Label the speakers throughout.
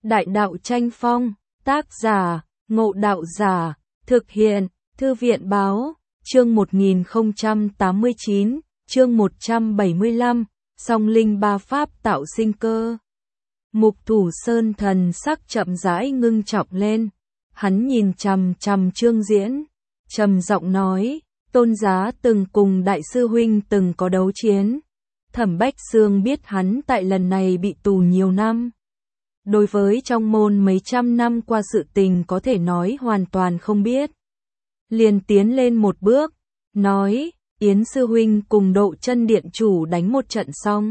Speaker 1: Đại đạo tranh phong, tác giả, Ngộ Đạo Giả, thực hiện, Thư viện báo, chương 1089, chương 175, song linh ba pháp tạo sinh cơ. Mục Thủ Sơn thần sắc chậm rãi ngưng trọng lên, hắn nhìn chằm chằm Trương Diễn, trầm giọng nói, Tôn Giá từng cùng đại sư huynh từng có đấu chiến. Thẩm Bách Xương biết hắn tại lần này bị tù nhiều năm. Đối với trong môn mấy trăm năm qua sự tình có thể nói hoàn toàn không biết. Liền tiến lên một bước, nói, Yến sư huynh cùng Độ Chân điện chủ đánh một trận xong.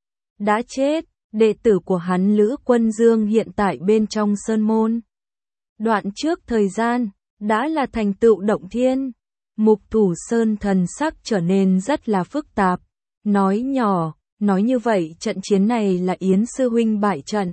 Speaker 1: Đã chết, đệ tử của hắn Lữ Quân Dương hiện tại bên trong sơn môn. Đoạn trước thời gian, đã là thành tựu động thiên. Mục Thủ Sơn thần sắc trở nên rất là phức tạp, nói nhỏ, nói như vậy trận chiến này là Yến sư huynh bại trận.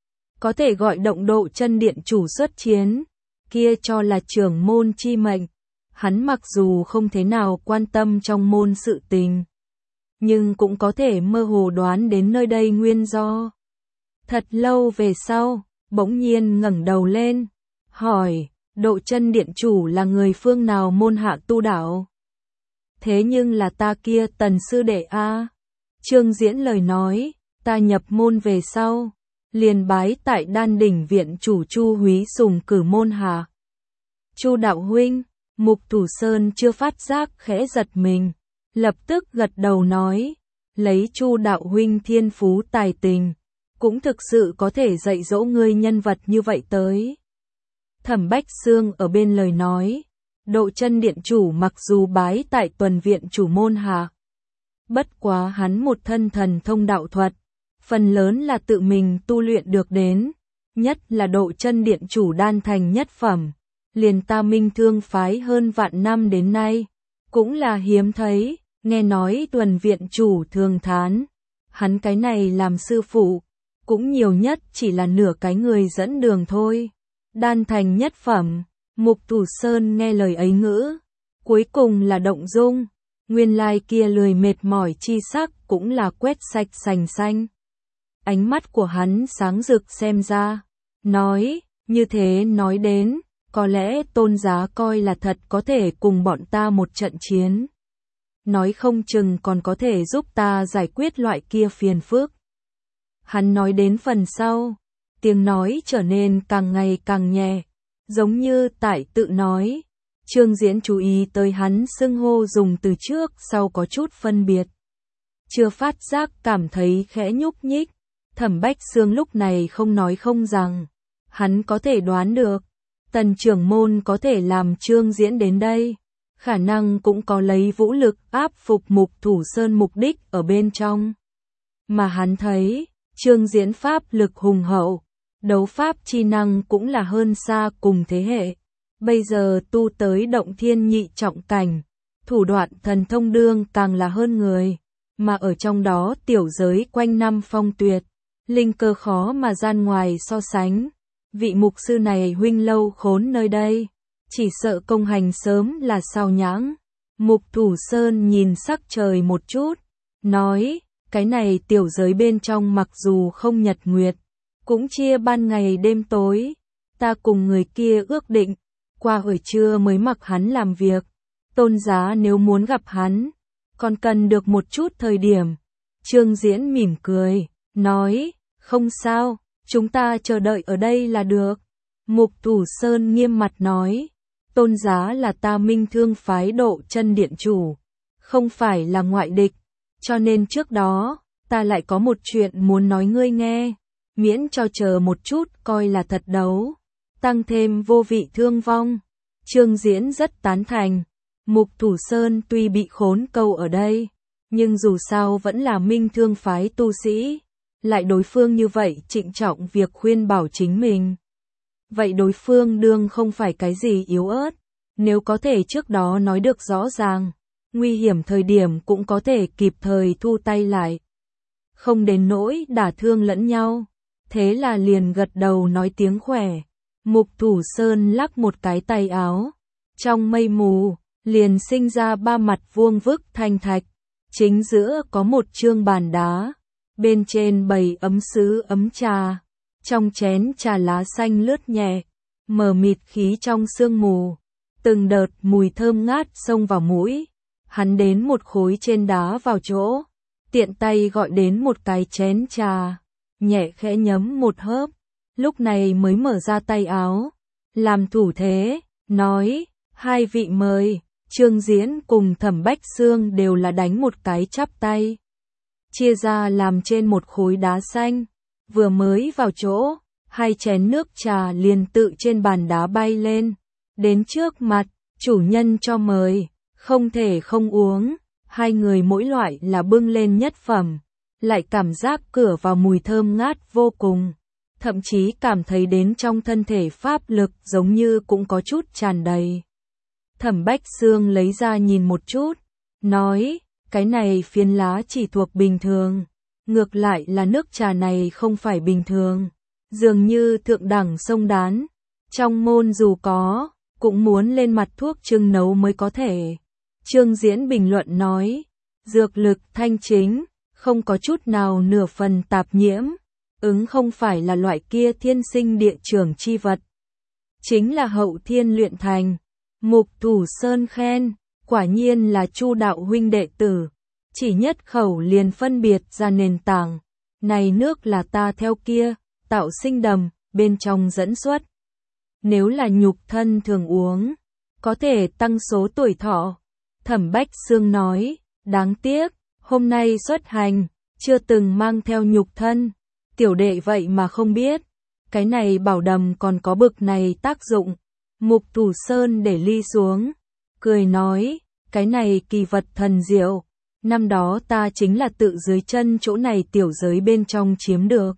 Speaker 1: Có thể gọi động Độ Chân điện chủ xuất chiến, kia cho là trưởng môn chi mệnh. Hắn mặc dù không thế nào quan tâm trong môn sự tình, nhưng cũng có thể mơ hồ đoán đến nơi đây nguyên do. Thật lâu về sau, bỗng nhiên ngẩng đầu lên, hỏi, Độ Chân điện chủ là người phương nào môn hạ tu đạo? Thế nhưng là ta kia Tần sư đệ a. Trương Diễn lời nói, ta nhập môn về sau, liền bái tại Đan Đỉnh viện chủ Chu Húy Sùng cử môn hạ. Chu đạo huynh, Mục Thủ Sơn chưa phát giác khẽ giật mình, lập tức gật đầu nói, lấy Chu đạo huynh thiên phú tài tình, cũng thực sự có thể dạy dỗ ngươi nhân vật như vậy tới. Thẩm Bách Xương ở bên lời nói, Độ Chân điện chủ mặc dù bái tại Tuần viện chủ môn hạ, bất quá hắn một thân thần thông đạo thuật, phần lớn là tự mình tu luyện được đến, nhất là Độ Chân điện chủ đan thành nhất phẩm, liền ta Minh Thương phái hơn vạn năm đến nay, cũng là hiếm thấy, nghe nói Tuần viện chủ thường thán, hắn cái này làm sư phụ, cũng nhiều nhất chỉ là nửa cái người dẫn đường thôi. Đan thành nhất phẩm, Mục Thủ Sơn nghe lời ấy ngữ, cuối cùng là động dung, nguyên lai kia lười mệt mỏi chi sắc cũng là quét sạch sành xanh. Ánh mắt của hắn sáng rực xem ra, nói, như thế nói đến, có lẽ Tôn Giá coi là thật có thể cùng bọn ta một trận chiến. Nói không chừng còn có thể giúp ta giải quyết loại kia phiền phức. Hắn nói đến phần sau, tiếng nói trở nên càng ngày càng nhẹ, giống như tại tự nói. Trương Diễn chú ý tới hắn xưng hô dùng từ trước sau có chút phân biệt. Chưa phát giác cảm thấy khẽ nhúc nhích, Thẩm Bách Xương lúc này không nói không rằng. Hắn có thể đoán được, Tần trưởng môn có thể làm Trương Diễn đến đây, khả năng cũng có lấy vũ lực áp phục Mục Thủ Sơn mục đích ở bên trong. Mà hắn thấy, Trương Diễn pháp lực hùng hậu, đấu pháp chi năng cũng là hơn xa cùng thế hệ. Bây giờ tu tới động thiên nhị trọng cảnh, thủ đoạn thần thông đương càng là hơn người, mà ở trong đó tiểu giới quanh năm phong tuyệt, linh cơ khó mà gian ngoài so sánh. Vị mục sư này huynh lâu khốn nơi đây, chỉ sợ công hành sớm là sao nhãng. Mục Thủ Sơn nhìn sắc trời một chút, nói, cái này tiểu giới bên trong mặc dù không nhật nguyệt, cũng chia ban ngày đêm tối, ta cùng người kia ước định, qua buổi trưa mới mặc hắn làm việc, Tôn Giá nếu muốn gặp hắn, còn cần được một chút thời điểm. Trương Diễn mỉm cười, nói, không sao, chúng ta chờ đợi ở đây là được. Mục Thủ Sơn nghiêm mặt nói, Tôn Giá là ta Minh Thương phái Độ Chân điện chủ, không phải là ngoại địch, cho nên trước đó, ta lại có một chuyện muốn nói ngươi nghe, miễn cho chờ một chút coi là thật đấu, tăng thêm vô vị thương vong. Trương Diễn rất tán thành, Mục Thủ Sơn tuy bị khốn câu ở đây, nhưng dù sao vẫn là Minh Thương phái tu sĩ, lại đối phương như vậy trịnh trọng việc khuyên bảo chính mình. Vậy đối phương đương không phải cái gì yếu ớt, nếu có thể trước đó nói được rõ ràng, nguy hiểm thời điểm cũng có thể kịp thời thu tay lại, không đến nỗi đả thương lẫn nhau. Thế là liền gật đầu nói tiếng khỏe. Mục Thủ Sơn lắc một cái tay áo, trong mây mù liền sinh ra ba mặt vuông vức thanh thạch, chính giữa có một chương bàn đá, bên trên bày ấm sứ ấm trà, Trong chén trà lá xanh lướt nhẹ, mờ mịt khí trong sương mù, từng đợt mùi thơm ngát xông vào mũi. Hắn đến một khối trên đá vào chỗ, tiện tay gọi đến một cái chén trà, nhẹ khẽ nhấm một hớp, lúc này mới mở ra tay áo, làm thủ thế, nói, hai vị mời. Trương Diễn cùng Thẩm Bách Xương đều là đánh một cái chắp tay, chia ra làm trên một khối đá xanh, vừa mới vào chỗ, hai chén nước trà liền tự trên bàn đá bay lên, đến trước mặt, chủ nhân cho mời, không thể không uống, hai người mỗi loại là bưng lên nhất phẩm, lại cảm giác cửa vào mùi thơm ngát vô cùng, thậm chí cảm thấy đến trong thân thể pháp lực giống như cũng có chút tràn đầy. Thẩm Bách Xương lấy ra nhìn một chút, nói, cái này phiến lá chỉ thuộc bình thường, ngược lại là nước trà này không phải bình thường, dường như thượng đẳng sông đán, trong môn dù có, cũng muốn lên mặt thuốc trưng nấu mới có thể. Trương Diễn bình luận nói, dược lực thanh chính, không có chút nào nửa phần tạp nhiễm, không phải là loại kia thiên sinh địa trưởng chi vật, chính là hậu thiên luyện thành. Mục Thủ Sơn khen, quả nhiên là Chu đạo huynh đệ tử, chỉ nhất khẩu liền phân biệt ra nền tảng, này nước là ta theo kia, tạo sinh đầm, bên trong dẫn xuất. Nếu là nhục thân thường uống, có thể tăng số tuổi thọ. Thẩm Bách Xương nói, đáng tiếc, hôm nay xuất hành, chưa từng mang theo nhục thân, tiểu đệ vậy mà không biết, cái này bảo đầm còn có bực này tác dụng. Mục Thủ Sơn để ly xuống, cười nói, cái này kỳ vật thần diệu, năm đó ta chính là tự dưới chân chỗ này tiểu giới bên trong chiếm được.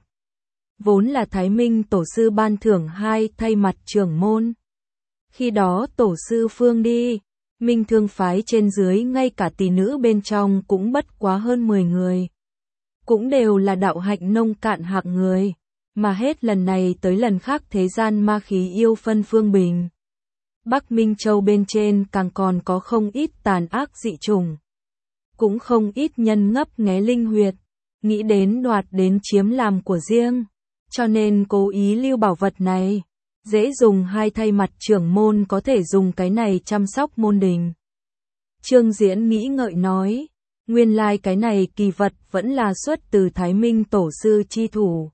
Speaker 1: Vốn là Thái Minh tổ sư ban thưởng hai thay mặt trưởng môn. Khi đó tổ sư phương đi, Minh Thương phái trên dưới ngay cả tỷ nữ bên trong cũng bất quá hơn 10 người. Cũng đều là đạo hạnh nông cạn hạng người, mà hết lần này tới lần khác thế gian ma khí yêu phân phương bình. Bắc Minh Châu bên trên càng còn có không ít tàn ác dị chủng, cũng không ít nhân ngấp nghé linh huyệt, nghĩ đến đoạt đến chiếm làm của riêng, cho nên cố ý lưu bảo vật này, dễ dùng hai thay mặt trưởng môn có thể dùng cái này chăm sóc môn đình. Trương Diễn nghĩ ngợi nói, nguyên lai cái này kỳ vật vẫn là xuất từ Thái Minh tổ sư chi thủ.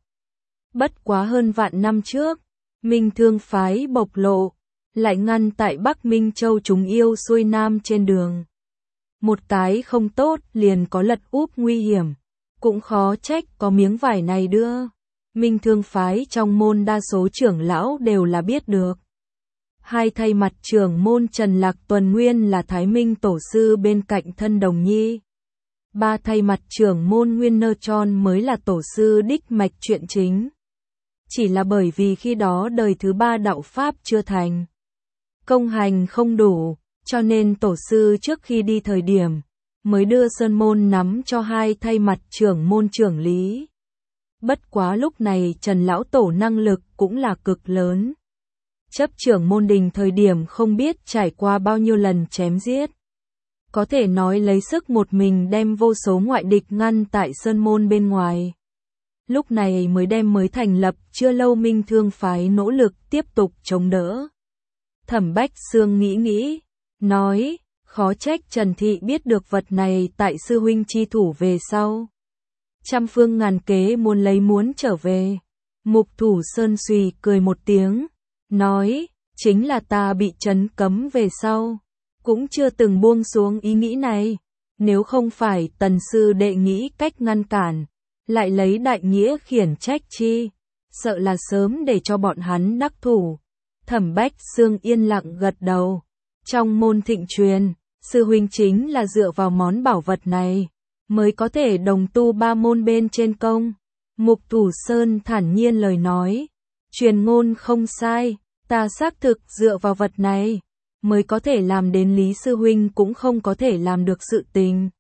Speaker 1: Bất quá hơn vạn năm trước, Minh Thương phái bộc lộ, lại ngăn tại Bắc Minh Châu chúng yêu xuôi nam trên đường. Một cái không tốt liền có lật úp nguy hiểm, cũng khó trách có miếng vải này đưa. Minh Thương phái trong môn đa số trưởng lão đều là biết được. Hai thay mặt trưởng môn Trần Lạc Tuần nguyên là Thái Minh tổ sư bên cạnh thân đồng nhi. Ba thay mặt trưởng môn Nguyên Nơ Tròn mới là tổ sư đích mạch chuyện chính. Chỉ là bởi vì khi đó đời thứ ba đạo Pháp chưa thành, công hành không đủ, cho nên tổ sư trước khi đi thời điểm, mới đưa sơn môn nắm cho hai thay mặt trưởng môn trưởng lý. Bất quá lúc này Trần Lão Tổ năng lực cũng là cực lớn. Chấp trưởng môn đình thời điểm không biết trải qua bao nhiêu lần chém giết. Có thể nói lấy sức một mình đem vô số ngoại địch ngăn tại sơn môn bên ngoài. Lúc này mới đem mới thành lập chưa lâu Minh Thương phái nỗ lực tiếp tục chống đỡ. Thẩm Bách Xương nghĩ, nói, khó trách Trần Thị biết được vật này tại sư huynh chi thủ về sau. Trăm phương ngàn kế muốn trở về. Mục Thủ Sơn suy cười một tiếng, nói, chính là ta bị trấn cấm về sau, cũng chưa từng buông xuống ý nghĩ này, nếu không phải Tần sư đệ nghĩ cách ngăn cản, lại lấy đại nghĩa khiển trách chi, sợ là sớm để cho bọn hắn đắc thủ. Thẩm Bách Xương yên lặng gật đầu, trong môn thịnh truyền, sư huynh chính là dựa vào món bảo vật này, mới có thể đồng tu ba môn bên trên công. Mục Thủ Sơn thản nhiên lời nói, truyền ngôn không sai, ta xác thực dựa vào vật này, mới có thể làm đến Lý sư huynh cũng không có thể làm được sự tình.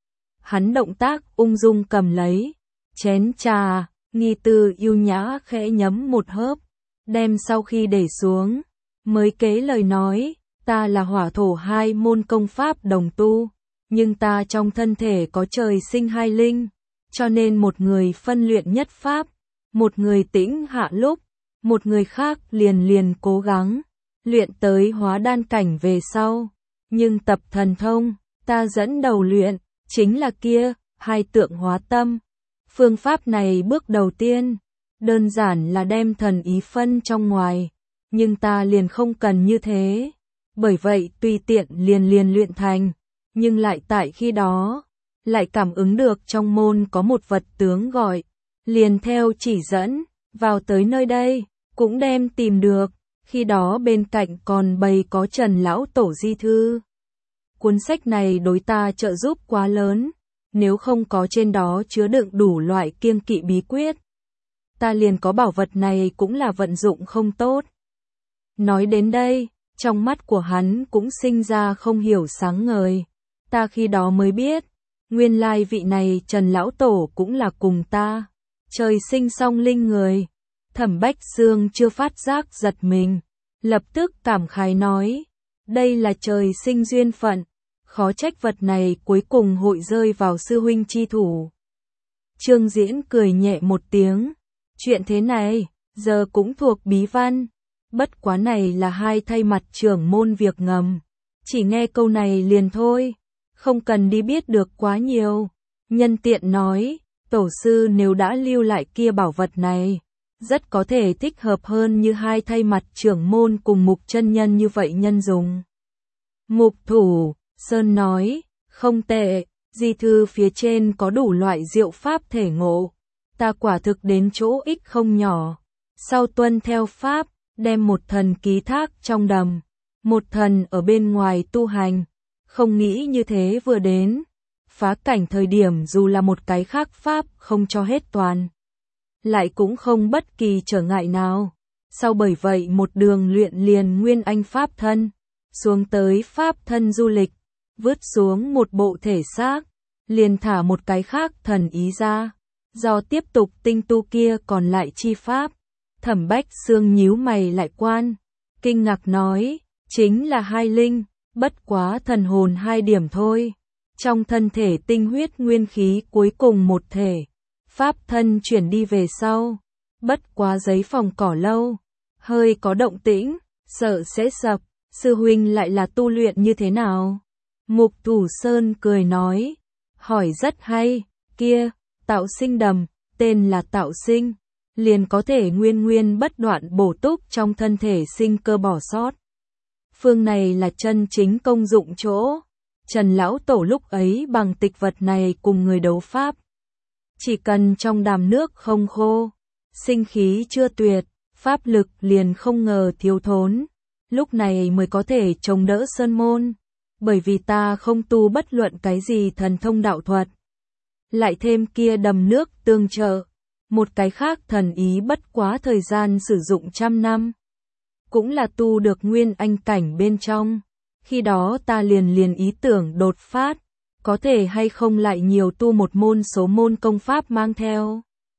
Speaker 1: Hắn động tác ung dung cầm lấy chén trà, nghi tư yêu nhã khẽ nhấm một hớp, đem sau khi để xuống, mới kế lời nói, ta là hỏa thổ hai môn công pháp đồng tu, nhưng ta trong thân thể có trời sinh hai linh, cho nên một người phân luyện nhất pháp, một người tĩnh hạ lúc, một người khác liền liền cố gắng, luyện tới hóa đan cảnh về sau. Nhưng tập thần thông, ta dẫn đầu luyện, chính là kia, hai tượng hóa tâm. Phương pháp này bước đầu tiên, đơn giản là đem thần ý phân trong ngoài, nhưng ta liền không cần như thế. Bởi vậy tùy tiện liền liền luyện thành, nhưng lại tại khi đó, lại cảm ứng được trong môn có một vật tướng gọi, liền theo chỉ dẫn, vào tới nơi đây, cũng đem tìm được, khi đó bên cạnh còn bày có Trần Lão Tổ di thư. Cuốn sách này đối ta trợ giúp quá lớn, nếu không có trên đó chứa đựng đủ loại kiêng kỵ bí quyết, ta liền có bảo vật này cũng là vận dụng không tốt. Nói đến đây, trong mắt của hắn cũng sinh ra không hiểu sáng ngời, ta khi đó mới biết, nguyên lai vị này Trần Lão Tổ cũng là cùng ta, trời sinh song linh người. Thẩm Bách Xương chưa phát giác giật mình, lập tức cảm khái nói, đây là trời sinh duyên phận, khó trách vật này cuối cùng hội rơi vào sư huynh chi thủ. Trương Diễn cười nhẹ một tiếng, chuyện thế này, giờ cũng thuộc bí văn, bất quá này là hai thay mặt trưởng môn việc ngầm, chỉ nghe câu này liền thôi, không cần đi biết được quá nhiều. Nhân tiện nói, tổ sư nếu đã lưu lại kia bảo vật này, rất có thể thích hợp hơn như hai thay mặt trưởng môn cùng Mục chân nhân như vậy nhân dùng. Mục Thủ Sơn nói, không tệ, di thư phía trên có đủ loại diệu pháp thể ngộ, ta quả thực đến chỗ ích không nhỏ. Sau tuân theo pháp, đem một thần ký thác trong đầm, một thần ở bên ngoài tu hành, không nghĩ như thế vừa đến, phá cảnh thời điểm dù là một cái khác pháp không cho hết toàn, lại cũng không bất kỳ trở ngại nào. Sau bởi vậy một đường luyện liền nguyên anh pháp thân, xuống tới pháp thân du lịch, vứt xuống một bộ thể xác, liền thả một cái khác thần ý ra, do tiếp tục tinh tu kia còn lại chi pháp. Thẩm Bách Xương nhíu mày lại quan, kinh ngạc nói, chính là hai linh, bất quá thần hồn hai điểm thôi, trong thân thể tinh huyết nguyên khí cuối cùng một thể. Pháp thân chuyển đi về sau, bất quá giấy phòng cỏ lâu, hơi có động tĩnh, sợ sẽ sập, sư huynh lại là tu luyện như thế nào? Mục Thủ Sơn cười nói, hỏi rất hay, kia, tạo sinh đầm, tên là tạo sinh, liền có thể nguyên nguyên bất đoạn bổ túc trong thân thể sinh cơ bỏ sót. Phương này là chân chính công dụng chỗ, Trần Lão Tổ lúc ấy bằng tịch vật này cùng người đấu pháp. Chỉ cần trong đàm nước không khô, sinh khí chưa tuyệt, pháp lực liền không ngờ thiếu thốn, lúc này mới có thể chống đỡ sơn môn, bởi vì ta không tu bất luận cái gì thần thông đạo thuật. Lại thêm kia đầm nước tương trợ, một cái khác thần ý bất quá thời gian sử dụng 100 năm, cũng là tu được nguyên anh cảnh bên trong, khi đó ta liền ý tưởng đột phát. Có thể hay không lại nhiều tu một môn số môn công pháp mang theo.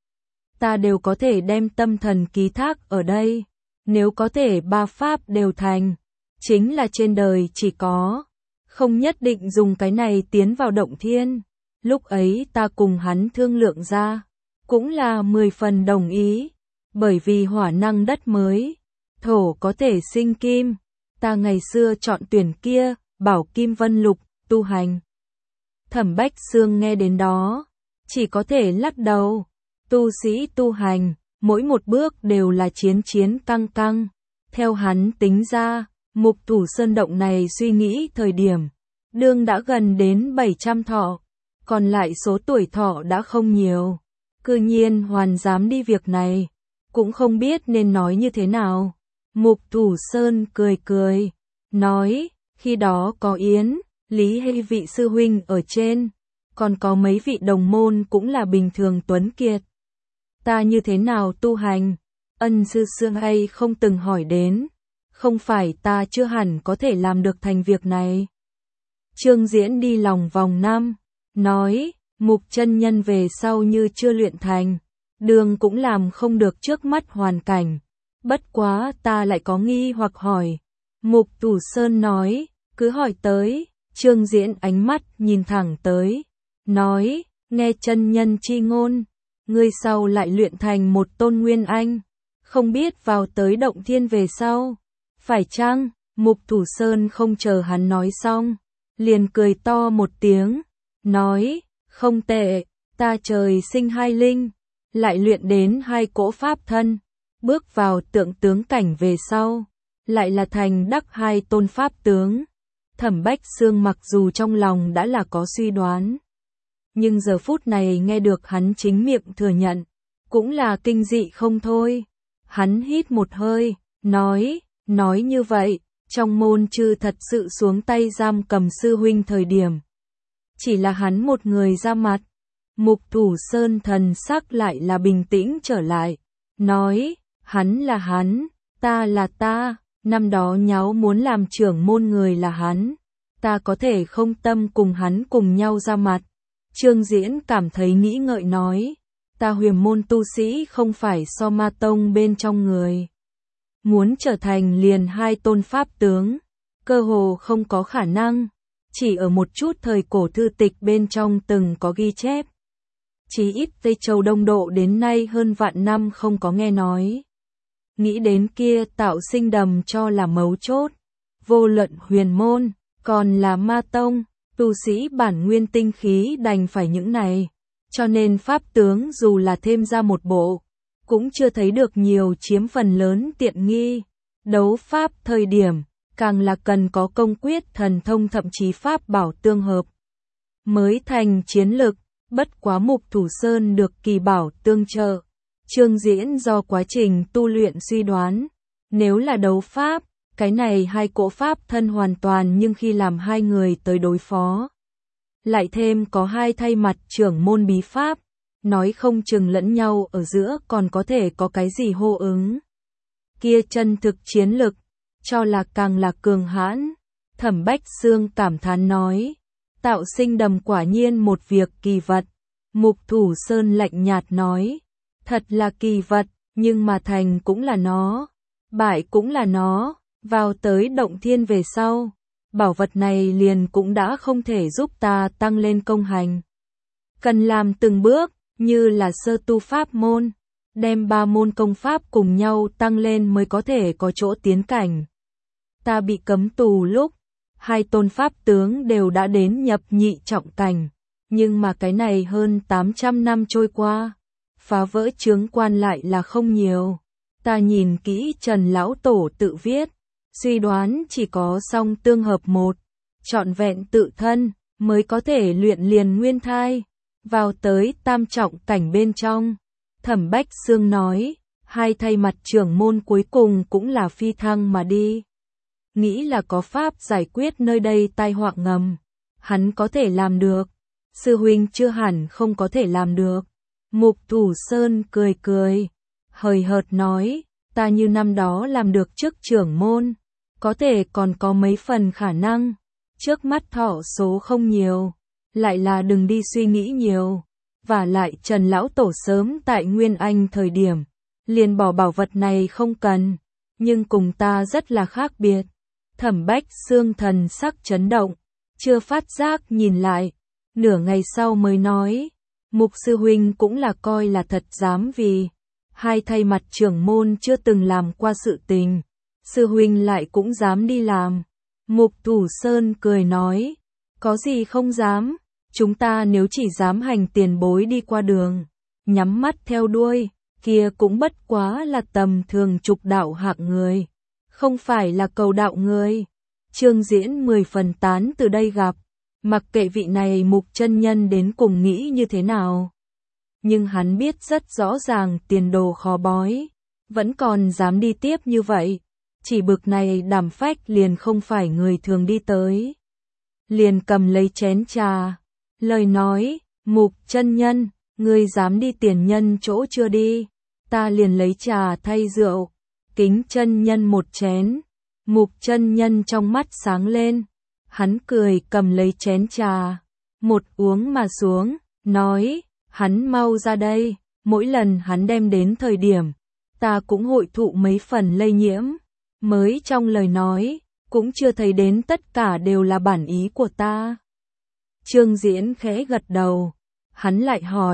Speaker 1: Ta đều có thể đem tâm thần ký thác ở đây, nếu có thể ba pháp đều thành, chính là trên đời chỉ có, không nhất định dùng cái này tiến vào động thiên. Lúc ấy ta cùng hắn thương lượng ra, cũng là 10 phần đồng ý, bởi vì hỏa năng đất mới, thổ có thể sinh kim, ta ngày xưa chọn tuyển kia, bảo kim vân lục, tu hành. Thẩm Bách Xương nghe đến đó, chỉ có thể lắc đầu, tu sĩ tu hành, mỗi một bước đều là chiến chiến căng căng. Theo hắn tính ra, Mục Thủ Sơn động này suy nghĩ thời điểm, đương đã gần đến 700 thọ, còn lại số tuổi thọ đã không nhiều. Cư nhiên hoàn dám đi việc này, cũng không biết nên nói như thế nào. Mục Thủ Sơn cười cười, nói, khi đó có Yến, Lý hay vị sư huynh ở trên, còn có mấy vị đồng môn cũng là bình thường tuấn kiệt. Ta như thế nào tu hành, ân sư xưa hay không từng hỏi đến, không phải ta chưa hẳn có thể làm được thành việc này. Trương Diễn đi lòng vòng năm, nói, Mục chân nhân về sau như chưa luyện thành, đường cũng làm không được trước mắt hoàn cảnh, bất quá ta lại có nghi hoặc hỏi. Mục Thủ Sơn nói, cứ hỏi tới. Trương Diễn ánh mắt nhìn thẳng tới, nói, nghe chân nhân chi ngôn, ngươi sau lại luyện thành một tôn nguyên anh, không biết vào tới động thiên về sau, phải chăng? Mục Thủ Sơn không chờ hắn nói xong, liền cười to một tiếng, nói, không tệ, ta trời sinh hai linh, lại luyện đến hai cỗ pháp thân, bước vào tượng tướng cảnh về sau, lại là thành đắc hai tôn pháp tướng. Thẩm Bách Xương mặc dù trong lòng đã là có suy đoán, nhưng giờ phút này nghe được hắn chính miệng thừa nhận, cũng là kinh dị không thôi. Hắn hít một hơi, nói như vậy, trong môn chư thật sự xuống tay giam cầm sư huynh thời điểm. Chỉ là hắn một người ra mặt. Mục Thủ Sơn thần sắc lại là bình tĩnh trở lại, nói, hắn là hắn, ta là ta, năm đó nháo muốn làm trưởng môn người là hắn, ta có thể không tâm cùng hắn cùng nhau ra mặt. Trương Diễn cảm thấy nghĩ ngợi nói, ta huyền môn tu sĩ không phải so ma tông bên trong người. Muốn trở thành liền hai tôn pháp tướng, cơ hồ không có khả năng, chỉ ở một chút thời cổ thư tịch bên trong từng có ghi chép. Chí ít Tây Châu Đông Độ đến nay hơn vạn năm không có nghe nói. Nghĩ đến kia Tạo Sinh Đầm cho là mấu chốt, vô luận huyền môn, còn là ma tông, tu sĩ bản nguyên tinh khí đành phải những này, cho nên pháp tướng dù là thêm ra một bộ, cũng chưa thấy được nhiều chiếm phần lớn tiện nghi. Đấu pháp thời điểm, càng là cần có công quyết thần thông thậm chí pháp bảo tương hợp, mới thành chiến lực. Bất quá Mục Thủ Sơn được kỳ bảo tương trợ. Trương Diễn do quá trình tu luyện suy đoán, nếu là đấu pháp, cái này hai cỗ pháp thân hoàn toàn nhưng khi làm hai người tới đối phó. Lại thêm có hai thay mặt trưởng môn bí pháp, nói không chừng lẫn nhau ở giữa còn có thể có cái gì hô ứng. Kia chân thực chiến lực, cho là càng là cường hãn. Thẩm Bách Xương cảm thán nói, Tạo Sinh Đầm quả nhiên một việc kỳ vật. Mục Thủ Sơn lạnh nhạt nói, thật là kỳ vật, nhưng mà thành cũng là nó, bại cũng là nó, vào tới động thiên về sau, bảo vật này liền cũng đã không thể giúp ta tăng lên công hành. Cần làm từng bước, như là sơ tu pháp môn, đem ba môn công pháp cùng nhau tăng lên mới có thể có chỗ tiến cảnh. Ta bị cấm tù lúc, hai tôn pháp tướng đều đã đến nhập nhị trọng cảnh, nhưng mà cái này hơn 800 năm trôi qua, phá vỡ chướng quan lại là không nhiều. Ta nhìn kỹ Trần Lão Tổ tự viết, suy đoán chỉ có song tương hợp một, trọn vẹn tự thân, mới có thể luyện liền nguyên thai, vào tới tam trọng cảnh bên trong. Thẩm Bách Xương nói, hai thay mặt trưởng môn cuối cùng cũng là phi thăng mà đi. Nghĩ là có pháp giải quyết nơi đây tai họa ngầm, hắn có thể làm được, sư huynh chưa hẳn không có thể làm được. Mục Thủ Sơn cười cười, hời hợt nói, ta như năm đó làm được trước trưởng môn, có thể còn có mấy phần khả năng, trước mắt thọ số không nhiều, lại là đừng đi suy nghĩ nhiều. Và lại Trần Lão Tổ sớm tại Nguyên Anh thời điểm, liền bỏ bảo vật này không cần, nhưng cùng ta rất là khác biệt. Thẩm Bách Xương thần sắc chấn động, chưa phát giác nhìn lại, nửa ngày sau mới nói, Mục sư huynh cũng là coi là thật dám vì hai thay mặt trưởng môn chưa từng làm qua sự tình, sư huynh lại cũng dám đi làm. Mục Thủ Sơn cười nói, có gì không dám, chúng ta nếu chỉ dám hành tiền bối đi qua đường, nhắm mắt theo đuôi, kia cũng bất quá là tầm thường trục đạo hạng người, không phải là cầu đạo người. Trương Diễn 10 phần tán từ đây gặp, mặc kệ vị này Mục chân nhân đến cùng nghĩ như thế nào. Nhưng hắn biết rất rõ ràng tiền đồ khó bói, vẫn còn dám đi tiếp như vậy, chỉ bực này đảm phách liền không phải người thường đi tới. Liền cầm lấy chén trà, lời nói, Mục chân nhân, ngươi dám đi tiền nhân chỗ chưa đi, ta liền lấy trà thay rượu, kính chân nhân một chén. Mục chân nhân trong mắt sáng lên, hắn cười cầm lấy chén trà, một uống mà xuống, nói, hắn mau ra đây, mỗi lần hắn đem đến thời điểm, ta cũng hội thụ mấy phần lây nhiễm, mới trong lời nói, cũng chưa thấy đến tất cả đều là bản ý của ta. Trương Diễn khẽ gật đầu, hắn lại hỏi,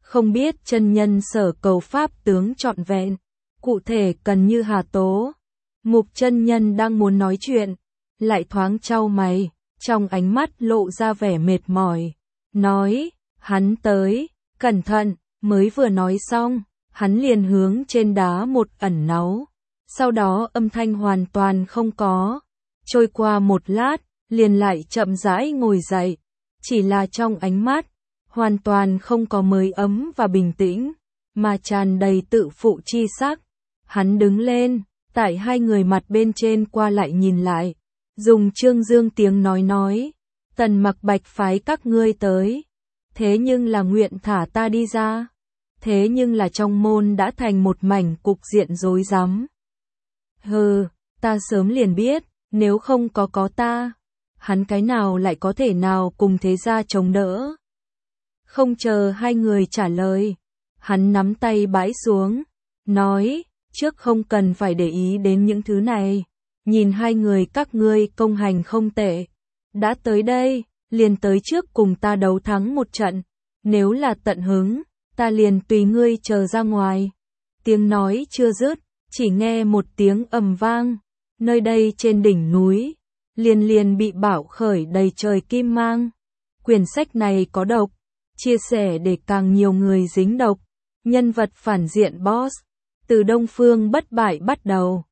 Speaker 1: Không biết chân nhân sở cầu pháp tướng trọn vẹn, cụ thể cần như hà tố. Mục chân nhân đang muốn nói chuyện, lại thoáng chau mày, trong ánh mắt lộ ra vẻ mệt mỏi, nói, hắn tới, cẩn thận, mới vừa nói xong, hắn liền hướng trên đá một ẩn náu, sau đó âm thanh hoàn toàn không có, trôi qua một lát, liền lại chậm rãi ngồi dậy, chỉ là trong ánh mắt, hoàn toàn không có mới ấm và bình tĩnh, mà tràn đầy tự phụ chi sắc. Hắn đứng lên, tại hai người mặt bên trên qua lại nhìn lại, dùng trương dương tiếng nói, Tần Mặc Bạch phái các ngươi tới, thế nhưng là nguyện thả ta đi ra, thế nhưng là trong môn đã thành một mảnh cục diện rối rắm. Hừ, ta sớm liền biết, nếu không có ta, hắn cái nào lại có thể nào cùng thế gia chống đỡ. Không chờ hai người trả lời, hắn nắm tay bãi xuống, nói, trước không cần phải để ý đến những thứ này, nhìn hai người các ngươi công hành không tệ, đã tới đây, liền tới trước cùng ta đấu thắng một trận, nếu là tận hứng, ta liền tùy ngươi chờ ra ngoài. Tiếng nói chưa dứt, chỉ nghe một tiếng ầm vang, nơi đây trên đỉnh núi, liền bị bạo khởi đầy trời kim mang. Quyển sách này có độc, chia sẻ để càng nhiều người dính độc. Nhân vật phản diện boss, từ Đông Phương Bất Bại bắt đầu.